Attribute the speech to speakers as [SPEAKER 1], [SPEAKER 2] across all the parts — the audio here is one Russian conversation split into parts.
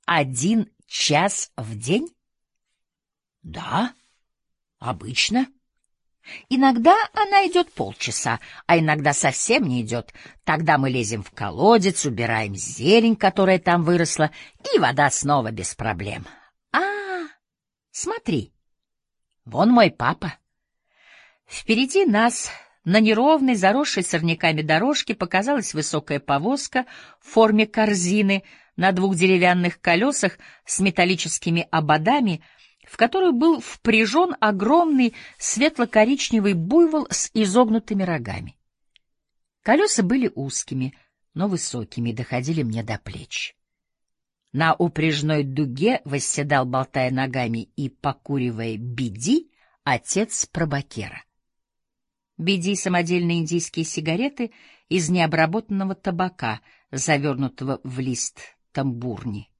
[SPEAKER 1] 1 час в день? Да, обычно. Иногда она идет полчаса, а иногда совсем не идет. Тогда мы лезем в колодец, убираем зелень, которая там выросла, и вода снова без проблем. Смотри, вон мой папа. Впереди нас, на неровной, заросшей сорняками дорожке, показалась высокая повозка в форме корзины на 2 деревянных колесах с металлическими ободами, в которую был впряжен огромный светло-коричневый буйвол с изогнутыми рогами. Колеса были узкими, но высокими, доходили мне до плеч. На упряжной дуге восседал, болтая ногами и покуривая биди, отец Пробакера. Биди — самодельные индийские сигареты из необработанного табака, завернутого в лист тамбурни.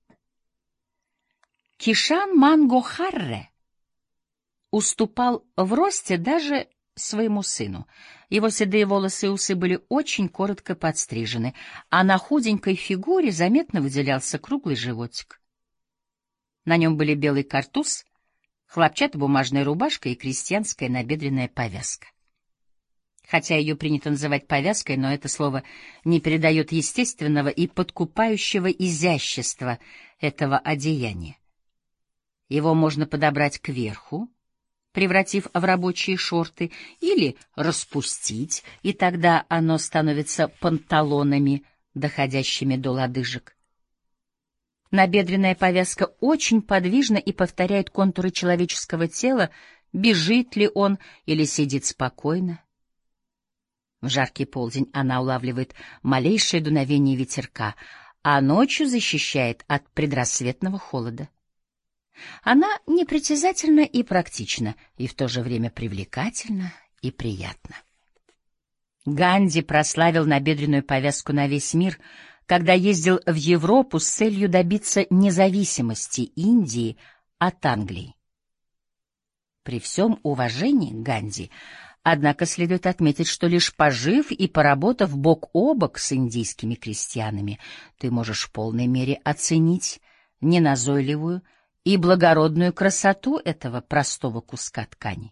[SPEAKER 1] Кишан Манго Харре уступал в росте даже своему сыну. Его седые волосы и усы были очень коротко подстрижены, а на худенькой фигуре заметно выделялся круглый животик. На нем были белый картуз, хлопчатобумажная рубашка и крестьянская набедренная повязка. Хотя ее принято называть повязкой, но это слово не передает естественного и подкупающего изящества этого одеяния. Его можно подобрать кверху, превратив в рабочие шорты, или распустить, и тогда оно становится панталонами, доходящими до лодыжек. Набедренная повязка очень подвижна и повторяет контуры человеческого тела, бежит ли он или сидит спокойно. В жаркий полдень она улавливает малейшее дуновение ветерка, а ночью защищает от предрассветного холода. Она непритязательна и практична, и в то же время привлекательна и приятна. Ганди прославил набедренную повязку на весь мир, когда ездил в Европу с целью добиться независимости Индии от Англии. При всем уважении к Ганди, однако, следует отметить, что лишь пожив и поработав бок о бок с индийскими крестьянами, ты можешь в полной мере оценить неназойливую и благородную красоту этого простого куска ткани.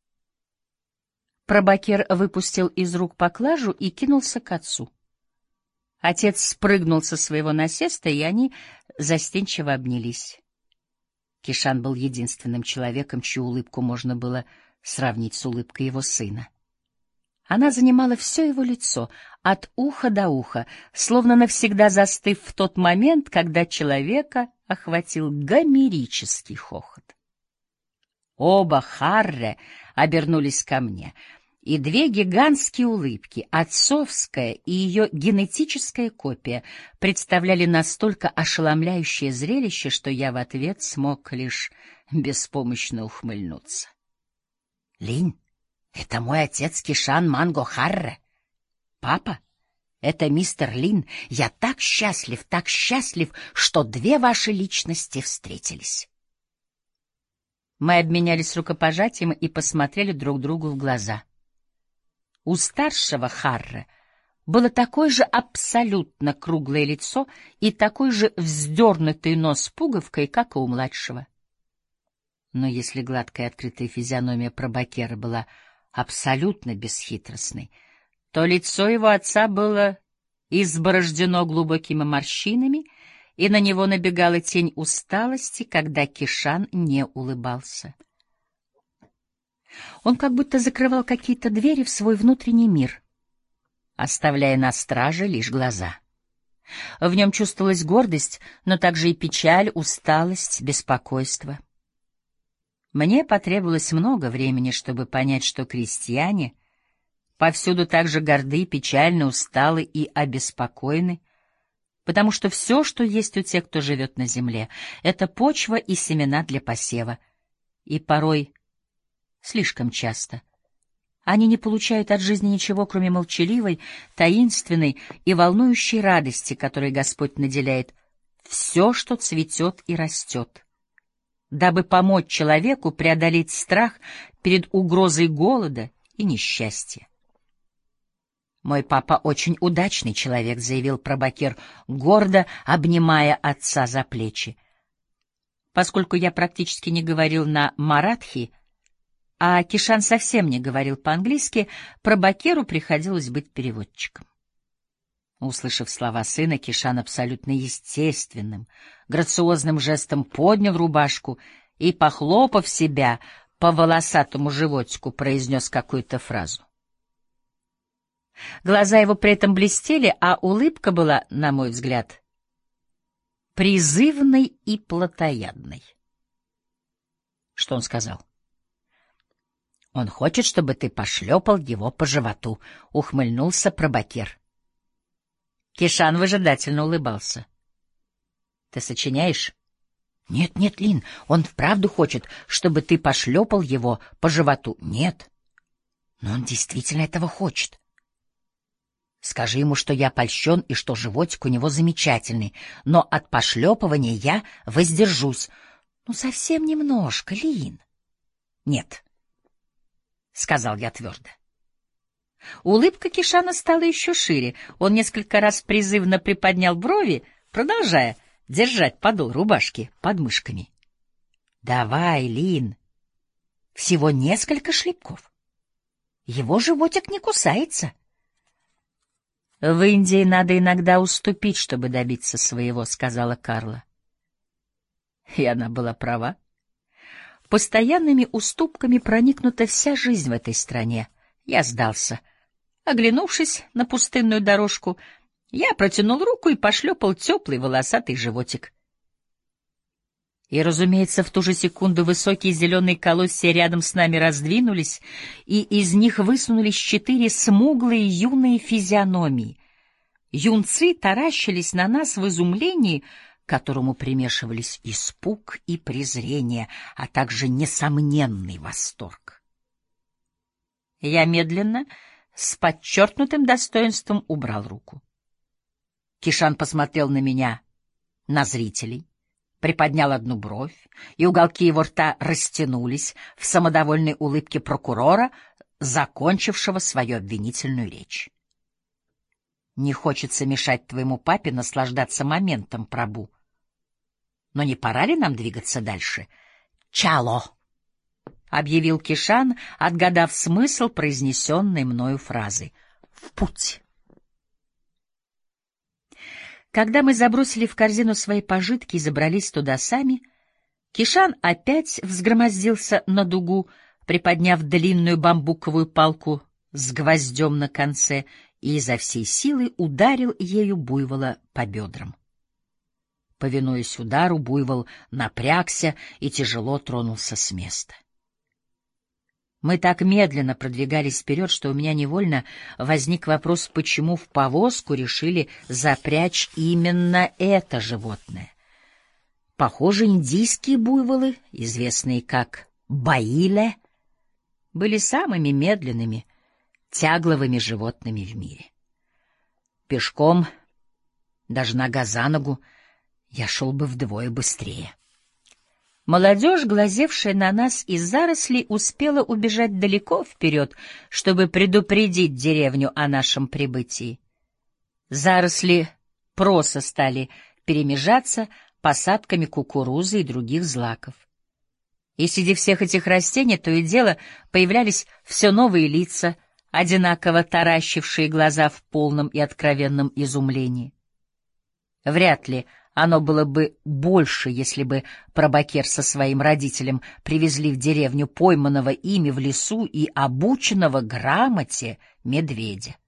[SPEAKER 1] Пробакер выпустил из рук поклажу и кинулся к отцу. Отец спрыгнул со своего насеста, и они застенчиво обнялись. Кишан был единственным человеком, чью улыбку можно было сравнить с улыбкой его сына. Она занимала все его лицо, от уха до уха, словно навсегда застыв в тот момент, когда человека охватил гомерический хохот. Оба Харре обернулись ко мне, и 2 гигантские улыбки, отцовская и ее генетическая копия, представляли настолько ошеломляющее зрелище, что я в ответ смог лишь беспомощно ухмыльнуться. — Линь, это мой отец Кишан Манго Харре. Папа, это мистер Лин. Я так счастлив, что 2 ваши личности встретились. Мы обменялись рукопожатием и посмотрели друг другу в глаза. У старшего Харре было такое же абсолютно круглое лицо и такой же вздернутый нос пуговкой, как и у младшего. Но если гладкая открытая физиономия Пробакера была абсолютно бесхитростной, то лицо его отца было изборождено глубокими морщинами, и на него набегала тень усталости, когда Кишан не улыбался. Он как будто закрывал какие-то двери в свой внутренний мир, оставляя на страже лишь глаза. В нем чувствовалась гордость, но также и печаль, усталость, беспокойство. Мне потребовалось много времени, чтобы понять, что крестьяне повсюду так же горды, печальны, усталы и обеспокоены, потому что все, что есть у тех, кто живет на земле, — это почва и семена для посева, и порой, слишком часто, они не получают от жизни ничего, кроме молчаливой, таинственной и волнующей радости, которой Господь наделяет все, что цветет и растет, дабы помочь человеку преодолеть страх перед угрозой голода и несчастья. «Мой папа очень удачный человек», — заявил Пробакер, гордо обнимая отца за плечи. Поскольку я практически не говорил на маратхи, а Кишан совсем не говорил по-английски, Прабакеру приходилось быть переводчиком. Услышав слова сына, Кишан абсолютно естественным, грациозным жестом поднял рубашку и, похлопав себя по волосатому животику, произнес какую-то фразу. Глаза его при этом блестели, а улыбка была, на мой взгляд, призывной и плотоядной. Что он сказал? «Он хочет, чтобы ты пошлепал его по животу», — ухмыльнулся Прабакер. Кишан выжидательно улыбался. «Ты сочиняешь?» «Нет, нет, Лин, он вправду хочет, чтобы ты пошлепал его по животу». «Нет, но он действительно этого хочет. Скажи ему, что я польщен и что животик у него замечательный, но от пошлепывания я воздержусь. Ну, совсем немножко, Лин». «Нет», — сказал я твердо. Улыбка Кишана стала еще шире. Он несколько раз призывно приподнял брови, продолжая держать подол рубашки под мышками. «Давай, Лин, всего несколько шлепков. Его животик не кусается». «В Индии надо иногда уступить, чтобы добиться своего», — сказала Карла. И она была права. Постоянными уступками проникнута вся жизнь в этой стране. Я сдался. Оглянувшись на пустынную дорожку, я протянул руку и пошлепал теплый волосатый животик. И, разумеется, в ту же секунду высокие зеленые колосья рядом с нами раздвинулись, и из них высунулись 4 смуглые юные физиономии. Юнцы таращились на нас в изумлении, к которому примешивались испуг и презрение, а также несомненный восторг. Я медленно, с подчеркнутым достоинством, убрал руку. Кишан посмотрел на меня, на зрителей, приподнял одну бровь, и уголки его рта растянулись в самодовольной улыбке прокурора, закончившего свою обвинительную речь. «Не хочется мешать твоему папе наслаждаться моментом, Прабу. Но не пора ли нам двигаться дальше?» «Чало!» — объявил Кишан, отгадав смысл произнесенной мною фразы. «В путь!» Когда мы забросили в корзину свои пожитки и забрались туда сами, Кишан опять взгромоздился на дугу, приподняв длинную бамбуковую палку с гвоздем на конце, и изо всей силы ударил ею буйвола по бедрам. Повинуясь удару, буйвол напрягся и тяжело тронулся с места. Мы так медленно продвигались вперед, что у меня невольно возник вопрос, почему в повозку решили запрячь именно это животное. Похоже, индийские буйволы, известные как баиле, были самыми медленными, тягловыми животными в мире. Пешком, даже нога за ногу, я шел бы вдвое быстрее. Молодежь, глазевшая на нас из зарослей, успела убежать далеко вперед, чтобы предупредить деревню о нашем прибытии. Заросли проса стали перемежаться посадками кукурузы и других злаков. И среди всех этих растений то и дело появлялись все новые лица, одинаково таращившие глаза в полном и откровенном изумлении. Вряд ли оно было бы больше, если бы Прабакер со своим родителем привезли в деревню пойманного ими в лесу и обученного грамоте медведя.